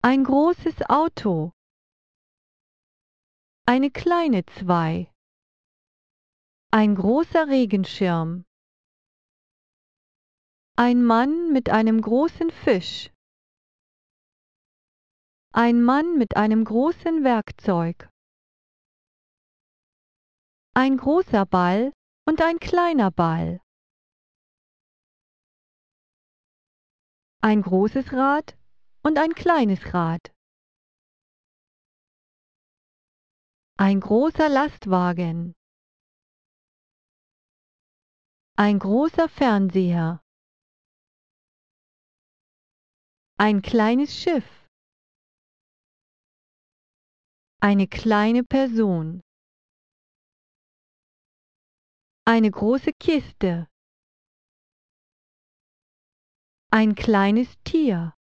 Ein großes Auto. Eine kleine 2. Ein großer Regenschirm. Ein Mann mit einem großen Fisch. Ein Mann mit einem großen Werkzeug. Ein großer Ball und ein kleiner Ball. Ein großes Rad und ein kleines Rad. Ein großer Lastwagen. Ein großer Fernseher. Ein kleines Schiff. Eine kleine Person. Eine große Kiste. Ein kleines Tier.